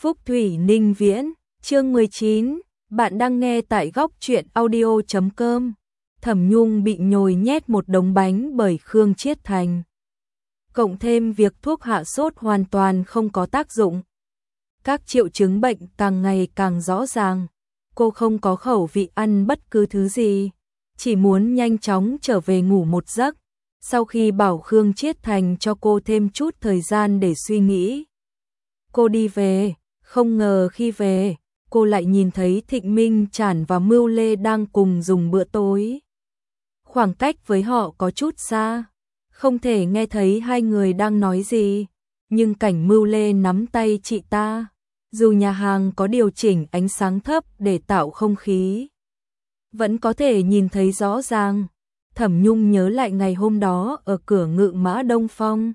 Phúc Thủy Ninh Viễn, chương 19, bạn đang nghe tại góc truyện audio.com. Thẩm Nhung bị nhồi nhét một đống bánh bởi Khương Chiết Thành. Cộng thêm việc thuốc hạ sốt hoàn toàn không có tác dụng. Các triệu chứng bệnh càng ngày càng rõ ràng. Cô không có khẩu vị ăn bất cứ thứ gì, chỉ muốn nhanh chóng trở về ngủ một giấc. Sau khi bảo Khương Chiết Thành cho cô thêm chút thời gian để suy nghĩ, cô đi về. Không ngờ khi về, cô lại nhìn thấy Thịnh Minh Trản và Mưu Lê đang cùng dùng bữa tối. Khoảng cách với họ có chút xa, không thể nghe thấy hai người đang nói gì, nhưng cảnh Mưu Lê nắm tay chị ta, dù nhà hàng có điều chỉnh ánh sáng thấp để tạo không khí, vẫn có thể nhìn thấy rõ ràng. Thẩm Nhung nhớ lại ngày hôm đó ở cửa Ngự Mã Đông Phong.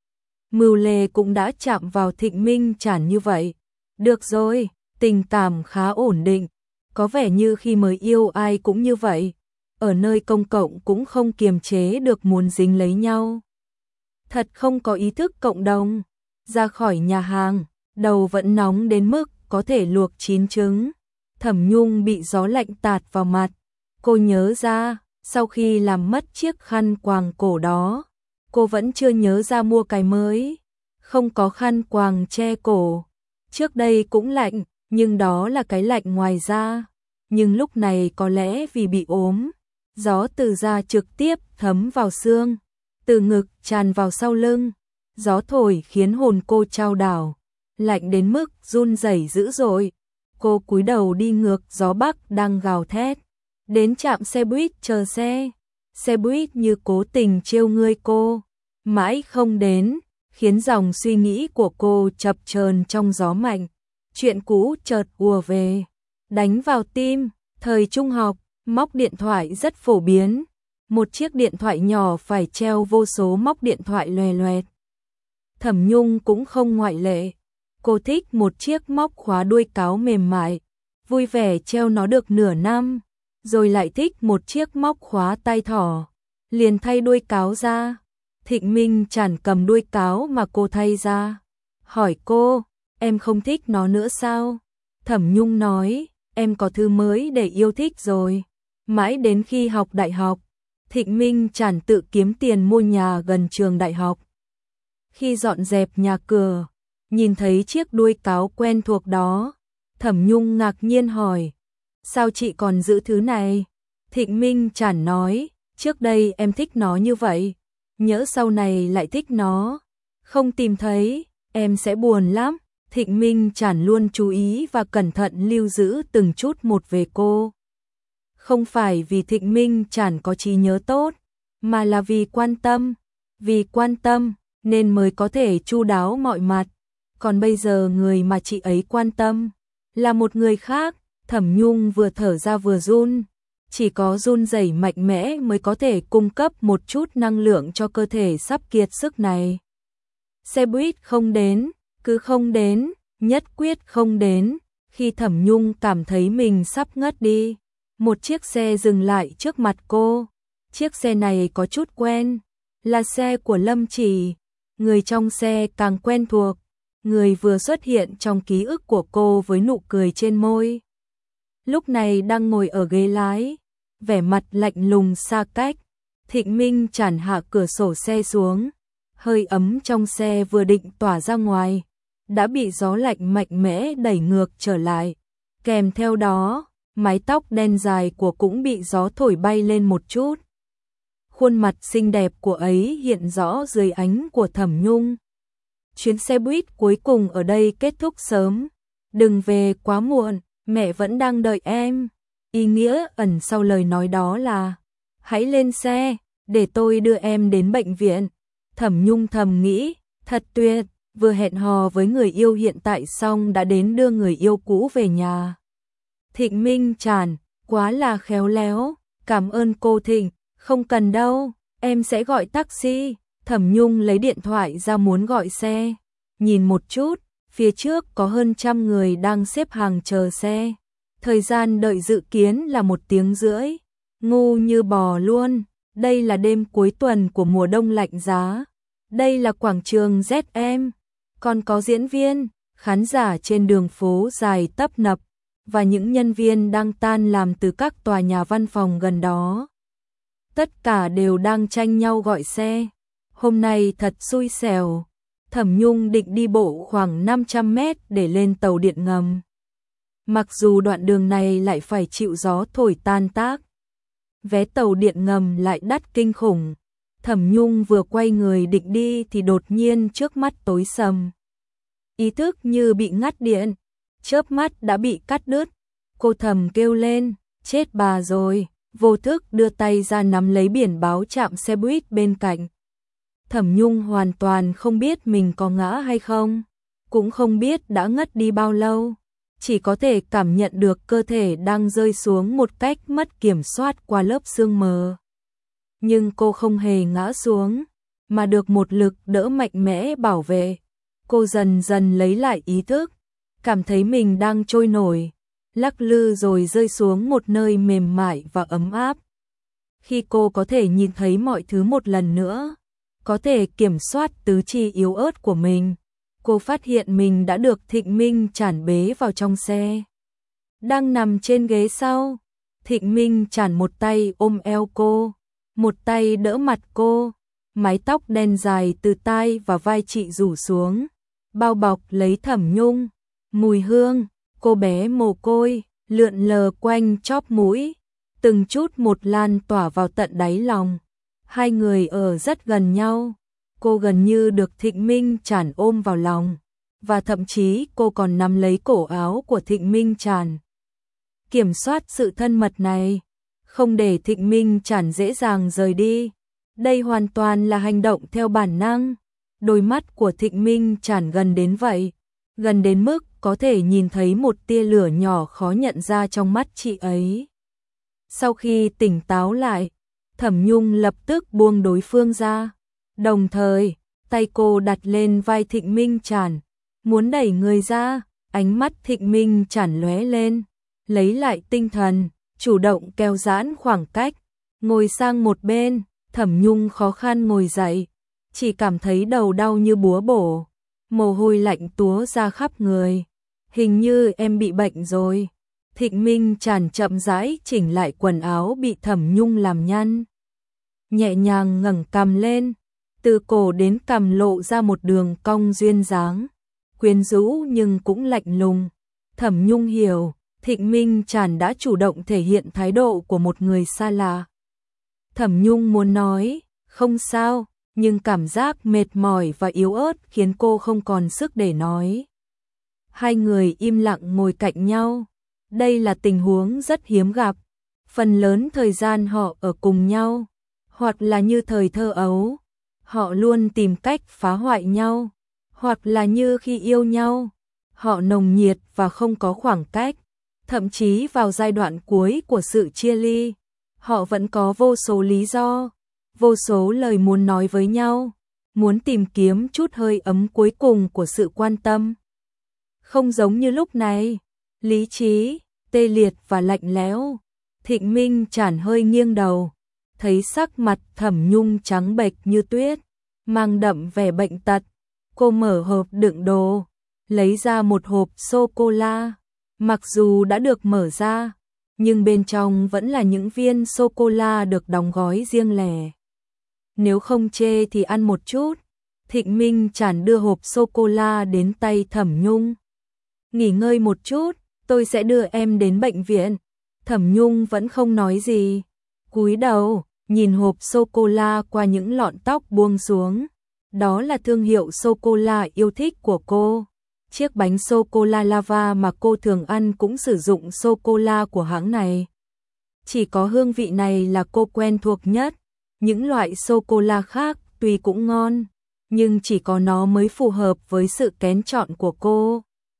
Mưu Lê cũng đã chạm vào Thịnh Minh Trản như vậy. Được rồi, tình cảm khá ổn định, có vẻ như khi mới yêu ai cũng như vậy, ở nơi công cộng cũng không kiềm chế được muốn dính lấy nhau. Thật không có ý thức cộng đồng. Ra khỏi nhà hàng, đầu vẫn nóng đến mức có thể luộc 9 trứng. Thẩm Nhung bị gió lạnh tạt vào mặt. Cô nhớ ra, sau khi làm mất chiếc khăn quàng cổ đó, cô vẫn chưa nhớ ra mua cái mới. Không có khăn quàng che cổ. Trước đây cũng lạnh, nhưng đó là cái lạnh ngoài da. Nhưng lúc này có lẽ vì bị ốm, gió từ da trực tiếp thấm vào xương, từ ngực tràn vào sau lưng. Gió thổi khiến hồn cô chao đảo, lạnh đến mức run rẩy dữ dội. Cô cúi đầu đi ngược gió bắc đang gào thét. Đến trạm xe buýt chờ xe. Xe buýt như cố tình trêu ngươi cô, mãi không đến, khiến dòng suy nghĩ của cô chập chờn trong gió mạnh. Chuyện cũ chợt ùa về, đánh vào tim. Thời trung học, móc điện thoại rất phổ biến. Một chiếc điện thoại nhỏ phải treo vô số móc điện thoại loè loẹt. Thẩm Nhung cũng không ngoại lệ. Cô thích một chiếc móc khóa đuôi cáo mềm mại, vui vẻ treo nó được nửa năm, rồi lại thích một chiếc móc khóa tai thỏ, liền thay đuôi cáo ra. Thịnh Minh Trản cầm đuôi cáo mà cô thay ra, hỏi cô, em không thích nó nữa sao? Thẩm Nhung nói, em có thứ mới để yêu thích rồi. Mãi đến khi học đại học, Thịnh Minh Trản tự kiếm tiền mua nhà gần trường đại học. Khi dọn dẹp nhà cửa, nhìn thấy chiếc đuôi cáo quen thuộc đó, Thẩm Nhung ngạc nhiên hỏi, sao chị còn giữ thứ này? Thịnh Minh Trản nói, trước đây em thích nó như vậy, nhỡ sau này lại thích nó, không tìm thấy, em sẽ buồn lắm. Thịnh Minh Trản luôn chú ý và cẩn thận lưu giữ từng chút một về cô. Không phải vì Thịnh Minh Trản có trí nhớ tốt, mà là vì quan tâm nên mới có thể chu đáo mọi mặt. Còn bây giờ người mà chị ấy quan tâm là một người khác. Thẩm Nhung vừa thở ra vừa run, chỉ có run rẩy mạnh mẽ mới có thể cung cấp một chút năng lượng cho cơ thể sắp kiệt sức này. Xe buýt không đến, cứ không đến, nhất quyết không đến. Khi Thẩm Nhung cảm thấy mình sắp ngất đi, một chiếc xe dừng lại trước mặt cô. Chiếc xe này có chút quen, là xe của Lâm Chỉ. Người trong xe càng quen thuộc, người vừa xuất hiện trong ký ức của cô với nụ cười trên môi. Lúc này đang ngồi ở ghế lái, vẻ mặt lạnh lùng xa cách. Thịnh Minh Trản hạ cửa sổ xe xuống, hơi ấm trong xe vừa định tỏa ra ngoài, đã bị gió lạnh mạnh mẽ đẩy ngược trở lại. Kèm theo đó, mái tóc đen dài của cũng bị gió thổi bay lên một chút. Khuôn mặt xinh đẹp của ấy hiện rõ dưới ánh của Thẩm Nhung. Chuyến xe buýt cuối cùng ở đây kết thúc sớm. Đừng về quá muộn, mẹ vẫn đang đợi em. Ý nghĩa ẩn sau lời nói đó là, hãy lên xe, để tôi đưa em đến bệnh viện. Thẩm Nhung thầm nghĩ, thật tuyệt, vừa hẹn hò với người yêu hiện tại xong đã đến đưa người yêu cũ về nhà. Thịnh Minh Trản, quá là khéo léo, cảm ơn cô Thịnh, không cần đâu, em sẽ gọi taxi. Thẩm Nhung lấy điện thoại ra muốn gọi xe, nhìn một chút, phía trước có hơn 100 người đang xếp hàng chờ xe. Thời gian đợi dự kiến là 1 tiếng rưỡi, ngu như bò luôn. Đây là đêm cuối tuần của mùa đông lạnh giá. Đây là quảng trường ZM, còn có diễn viên, khán giả trên đường phố dài tấp nập, và những nhân viên đang tan làm từ các tòa nhà văn phòng gần đó. Tất cả đều đang tranh nhau gọi xe. Hôm nay thật xui xẻo. Thẩm Nhung định đi bộ khoảng 500 mét để lên tàu điện ngầm. Mặc dù đoạn đường này lại phải chịu gió thổi tan tác. Vé tàu điện ngầm lại đắt kinh khủng. Thẩm Nhung vừa quay người định đi thì đột nhiên trước mắt tối sầm. Ý thức như bị ngắt điện, chớp mắt đã bị cắt đứt. Cô thầm kêu lên, chết bà rồi, vô thức đưa tay ra nắm lấy biển báo trạm xe buýt bên cạnh. Thẩm Nhung hoàn toàn không biết mình có ngã hay không, cũng không biết đã ngất đi bao lâu, chỉ có thể cảm nhận được cơ thể đang rơi xuống một cách mất kiểm soát qua lớp sương mờ. Nhưng cô không hề ngã xuống, mà được một lực đỡ mạnh mẽ bảo vệ. Cô dần dần lấy lại ý thức, cảm thấy mình đang trôi nổi, lắc lư rồi rơi xuống một nơi mềm mại và ấm áp. Khi cô có thể nhìn thấy mọi thứ một lần nữa, có thể kiểm soát tứ chi yếu ớt của mình, cô phát hiện mình đã được Thịnh Minh Trản bế vào trong xe. Đang nằm trên ghế sau, Thịnh Minh Trản một tay ôm eo cô, một tay đỡ mặt cô, mái tóc đen dài từ tai và vai chị rủ xuống, bao bọc lấy Thẩm Nhung, mùi hương, cô bé mồ côi, lượn lờ quanh chóp mũi, từng chút một lan tỏa vào tận đáy lòng. Hai người ở rất gần nhau, cô gần như được Thịnh Minh Trản ôm vào lòng, và thậm chí cô còn nắm lấy cổ áo của Thịnh Minh Trản. Kiểm soát sự thân mật này, không để Thịnh Minh Trản dễ dàng rời đi. Đây hoàn toàn là hành động theo bản năng. Đôi mắt của Thịnh Minh Trản gần đến vậy, gần đến mức có thể nhìn thấy một tia lửa nhỏ khó nhận ra trong mắt chị ấy. Sau khi tỉnh táo lại, Thẩm Nhung lập tức buông đối phương ra, đồng thời, tay cô đặt lên vai Thịnh Minh Trản, muốn đẩy người ra, ánh mắt Thịnh Minh Trản lóe lên, lấy lại tinh thần, chủ động kéo giãn khoảng cách, ngồi sang một bên. Thẩm Nhung khó khăn ngồi dậy, chỉ cảm thấy đầu đau như búa bổ, mồ hôi lạnh túa ra khắp người. Hình như em bị bệnh rồi. Thịnh Minh Trản chậm rãi chỉnh lại quần áo bị Thẩm Nhung làm nhăn. Nhẹ nhàng ngẩng cằm lên, từ cổ đến cằm lộ ra một đường cong duyên dáng, quyến rũ nhưng cũng lạnh lùng. Thẩm Nhung hiểu, Thịnh Minh Trản đã chủ động thể hiện thái độ của một người xa lạ. Thẩm Nhung muốn nói, không sao, nhưng cảm giác mệt mỏi và yếu ớt khiến cô không còn sức để nói. Hai người im lặng ngồi cạnh nhau. Đây là tình huống rất hiếm gặp. Phần lớn thời gian họ ở cùng nhau, hoặc là như thời thơ ấu, họ luôn tìm cách phá hoại nhau, hoặc là như khi yêu nhau, họ nồng nhiệt và không có khoảng cách. Thậm chí vào giai đoạn cuối của sự chia ly, họ vẫn có vô số lý do, vô số lời muốn nói với nhau, muốn tìm kiếm chút hơi ấm cuối cùng của sự quan tâm. Không giống như lúc này, lý trí, tê liệt và lạnh lẽo. Thịnh Minh Trản hơi nghiêng đầu, thấy sắc mặt Thẩm Nhung trắng bệch như tuyết, mang đậm vẻ bệnh tật. Cô mở hộp đựng đồ, lấy ra một hộp sô-cô-la. Mặc dù đã được mở ra, nhưng bên trong vẫn là những viên sô-cô-la được đóng gói riêng lẻ. Nếu không chê thì ăn một chút. Thịnh Minh Trản đưa hộp sô-cô-la đến tay Thẩm Nhung. Nghỉ ngơi một chút, tôi sẽ đưa em đến bệnh viện. Thẩm Nhung vẫn không nói gì, cúi đầu, nhìn hộp sô-cô-la qua những lọn tóc buông xuống. Đó là thương hiệu sô-cô-la yêu thích của cô. Chiếc bánh sô-cô-la lava mà cô thường ăn cũng sử dụng sô-cô-la của hãng này. Chỉ có hương vị này là cô quen thuộc nhất. Những loại sô-cô-la khác tuy cũng ngon, nhưng chỉ có nó mới phù hợp với sự kén chọn của cô.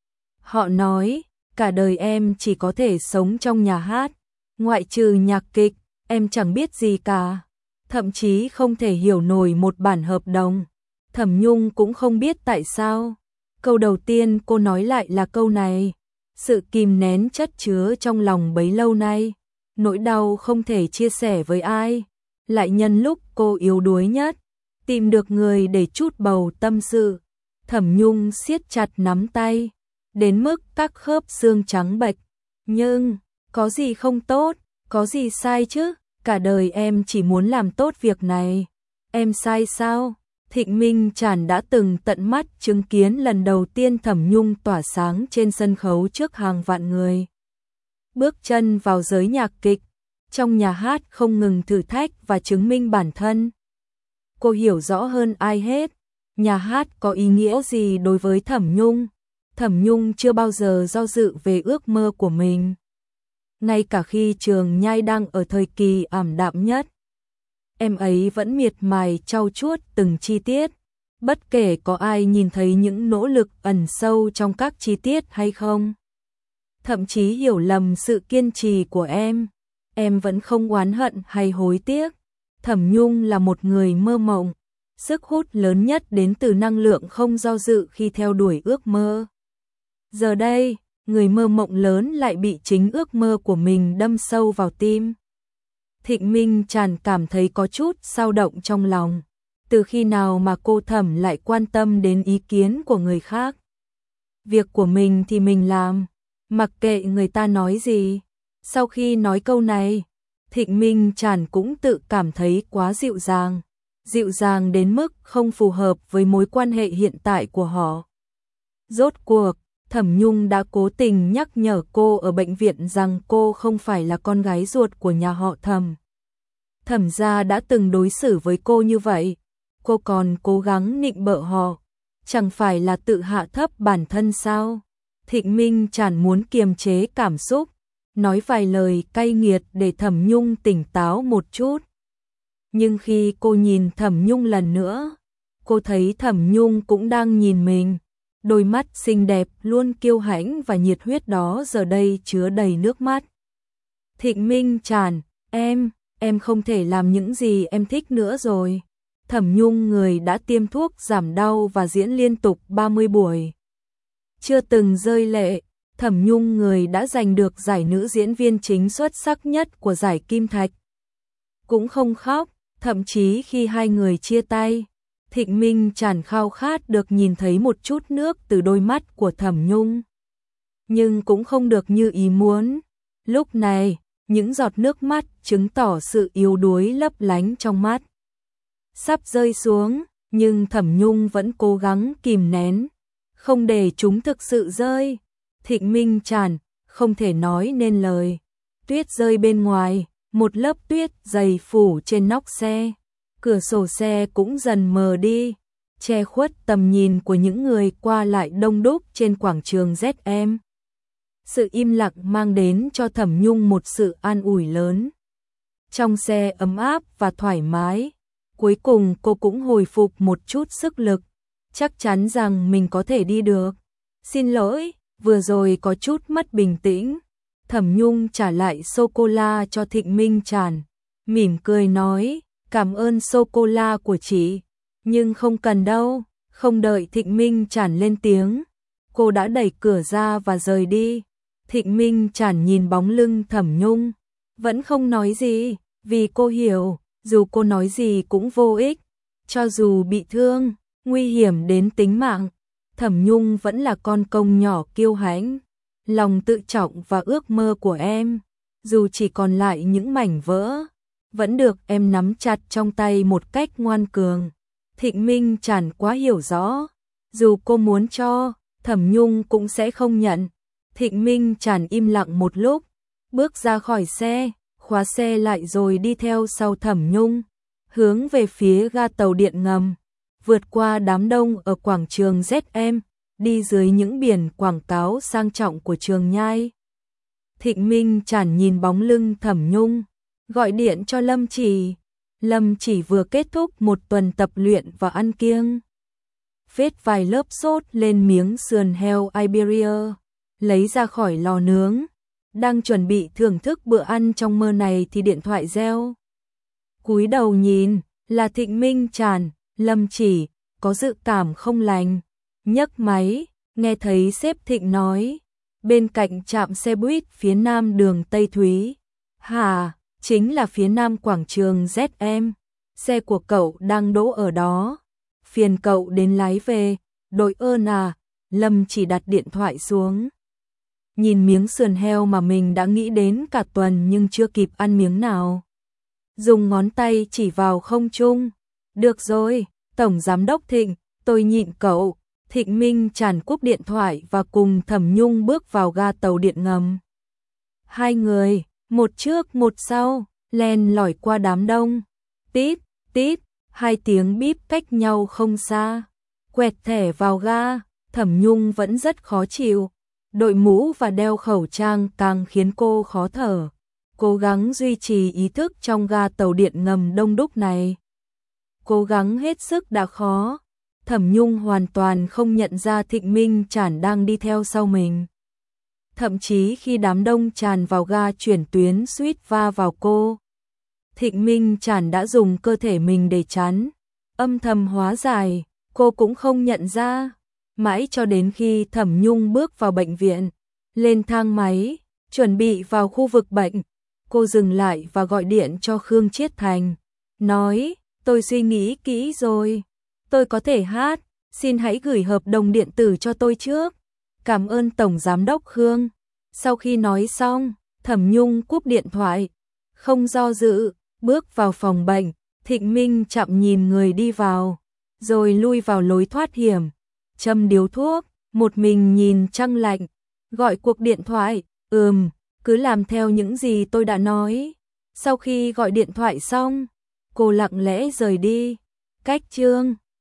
Họ nói, cả đời em chỉ có thể sống trong nhà hát, ngoại trừ nhạc kịch, em chẳng biết gì cả. Thậm chí không thể hiểu nổi một bản hợp đồng. Thẩm Nhung cũng không biết tại sao. Câu đầu tiên cô nói lại là câu này. Sự kìm nén chất chứa trong lòng bấy lâu nay, nỗi đau không thể chia sẻ với ai, lại nhân lúc cô yếu đuối nhất, tìm được người để trút bầu tâm sự. Thẩm Nhung siết chặt nắm tay, đến mức các khớp xương trắng bệch. Nhưng, có gì không tốt, có gì sai chứ, cả đời em chỉ muốn làm tốt việc này. Em sai sao? Thịnh Minh Tràn đã từng tận mắt chứng kiến lần đầu tiên Thẩm Nhung tỏa sáng trên sân khấu trước hàng vạn người. Bước chân vào giới nhạc kịch, trong nhà hát không ngừng thử thách và chứng minh bản thân. Cô hiểu rõ hơn ai hết, nhà hát có ý nghĩa gì đối với Thẩm Nhung. Thẩm Nhung chưa bao giờ do dự về ước mơ của mình. Ngay cả khi Trường Nhai đang ở thời kỳ ảm đạm nhất, em ấy vẫn miệt mài trau chuốt từng chi tiết, bất kể có ai nhìn thấy những nỗ lực ẩn sâu trong các chi tiết hay không. Thậm chí hiểu lầm sự kiên trì của em vẫn không oán hận hay hối tiếc. Thẩm Nhung là một người mơ mộng, sức hút lớn nhất đến từ năng lượng không do dự khi theo đuổi ước mơ. Giờ đây, người mơ mộng lớn lại bị chính ước mơ của mình đâm sâu vào tim. Thịnh Minh Tràn cảm thấy có chút dao động trong lòng. Từ khi nào mà cô Thẩm lại quan tâm đến ý kiến của người khác? Việc của mình thì mình làm, mặc kệ người ta nói gì. Sau khi nói câu này, Thịnh Minh Tràn cũng tự cảm thấy quá dịu dàng đến mức không phù hợp với mối quan hệ hiện tại của họ. Rốt cuộc, Thẩm Nhung đã cố tình nhắc nhở cô ở bệnh viện rằng cô không phải là con gái ruột của nhà họ Thẩm. Thẩm gia đã từng đối xử với cô như vậy, cô còn cố gắng nịnh bợ họ, chẳng phải là tự hạ thấp bản thân sao? Thịnh Minh Tràn muốn kiềm chế cảm xúc, nói vài lời cay nghiệt để Thẩm Nhung tỉnh táo một chút. Nhưng khi cô nhìn Thẩm Nhung lần nữa, cô thấy Thẩm Nhung cũng đang nhìn mình. Đôi mắt xinh đẹp luôn kiêu hãnh và nhiệt huyết đó giờ đây chứa đầy nước mắt. Thịnh Minh Tràn, em không thể làm những gì em thích nữa rồi. Thẩm Nhung người đã tiêm thuốc giảm đau và diễn liên tục 30 buổi. Chưa từng rơi lệ, Thẩm Nhung người đã giành được giải nữ diễn viên chính xuất sắc nhất của giải Kim Thạch. Cũng không khóc, thậm chí khi hai người chia tay, Thịnh Minh Tràn khao khát được nhìn thấy một chút nước từ đôi mắt của Thẩm Nhung. Nhưng cũng không được như ý muốn. Lúc này, những giọt nước mắt chứng tỏ sự yếu đuối lấp lánh trong mắt. Sắp rơi xuống, nhưng Thẩm Nhung vẫn cố gắng kìm nén, không để chúng thực sự rơi. Thịnh Minh Tràn không thể nói nên lời. Tuyết rơi bên ngoài, một lớp tuyết dày phủ trên nóc xe. Cửa sổ xe cũng dần mờ đi, che khuất tầm nhìn của những người qua lại đông đúc trên quảng trường ZM. Sự im lặng mang đến cho Thẩm Nhung một sự an ủi lớn. Trong xe ấm áp và thoải mái, cuối cùng cô cũng hồi phục một chút sức lực, chắc chắn rằng mình có thể đi được. Xin lỗi, vừa rồi có chút mất bình tĩnh. Thẩm Nhung trả lại sô-cô-la cho Thịnh Minh Tràn, mỉm cười nói, cảm ơn sô-cô-la của chị, nhưng không cần đâu. Không đợi Thịnh Minh Tràn lên tiếng, cô đã đẩy cửa ra và rời đi. Thịnh Minh Tràn nhìn bóng lưng Thẩm Nhung, vẫn không nói gì, vì cô hiểu, dù cô nói gì cũng vô ích, cho dù bị thương, nguy hiểm đến tính mạng, Thẩm Nhung vẫn là con công nhỏ kiêu hãnh. Lòng tự trọng và ước mơ của em, dù chỉ còn lại những mảnh vỡ, vẫn được em nắm chặt trong tay một cách ngoan cường. Thịnh Minh Tràn quá hiểu rõ, dù cô muốn cho, Thẩm Nhung cũng sẽ không nhận. Thịnh Minh Tràn im lặng một lúc, bước ra khỏi xe, khóa xe lại rồi đi theo sau Thẩm Nhung, hướng về phía ga tàu điện ngầm, vượt qua đám đông ở quảng trường ZM, đi dưới những biển quảng cáo sang trọng của Trường Nhai. Thịnh Minh Tràn nhìn bóng lưng Thẩm Nhung, gọi điện cho Lâm Chỉ. Lâm Chỉ vừa kết thúc một tuần tập luyện và ăn kiêng. Phết vài lớp sốt lên miếng sườn heo Iberia, lấy ra khỏi lò nướng. Đang chuẩn bị thưởng thức bữa ăn trong mơ này thì điện thoại reo. Cúi đầu nhìn, là Thịnh Minh Tràn. Lâm Chỉ có dự cảm không lành, nhấc máy, nghe thấy sếp Thịnh nói, bên cạnh trạm xe buýt phía nam đường Tây Thúy. Hả, chính là phía nam quảng trường ZM, xe của cậu đang đỗ ở đó, phiền cậu đến lái về. Đội ơn à, Lâm chỉ đặt điện thoại xuống. Nhìn miếng sườn heo mà mình đã nghĩ đến cả tuần nhưng chưa kịp ăn miếng nào. Dùng ngón tay chỉ vào không trung. Được rồi, Tổng Giám đốc Thịnh, tôi nhịn cậu. Thịnh Minh Tràn cúp điện thoại và cùng Thẩm Nhung bước vào ga tàu điện ngầm. Hai người, một trước một sau, len lỏi qua đám đông. Tít, tít, hai tiếng bíp cách nhau không xa. Quẹt thẻ vào ga, Thẩm Nhung vẫn rất khó chịu. Đội mũ và đeo khẩu trang càng khiến cô khó thở. Cố gắng duy trì ý thức trong ga tàu điện ngầm đông đúc này. Cố gắng hết sức đã khó. Thẩm Nhung hoàn toàn không nhận ra Thịnh Minh Tràn đang đi theo sau mình. Thậm chí khi đám đông tràn vào ga chuyển tuyến suýt va vào cô. Thịnh Minh Tràn đã dùng cơ thể mình để chắn. Âm thầm hóa giải, cô cũng không nhận ra. Mãi cho đến khi Thẩm Nhung bước vào bệnh viện, lên thang máy, chuẩn bị vào khu vực bệnh. Cô dừng lại và gọi điện cho Khương Chiết Thành. Nói, tôi suy nghĩ kỹ rồi. Tôi có thể hát, xin hãy gửi hợp đồng điện tử cho tôi trước. Cảm ơn Tổng Giám đốc Khương. Sau khi nói xong, Thẩm Nhung cúp điện thoại. Không do dự, bước vào phòng bệnh. Thịnh Minh chậm nhìn người đi vào, rồi lui vào lối thoát hiểm. Châm điếu thuốc, một mình nhìn trăng lạnh. Gọi cuộc điện thoại, cứ làm theo những gì tôi đã nói. Sau khi gọi điện thoại xong, cô lặng lẽ rời đi. Cách chương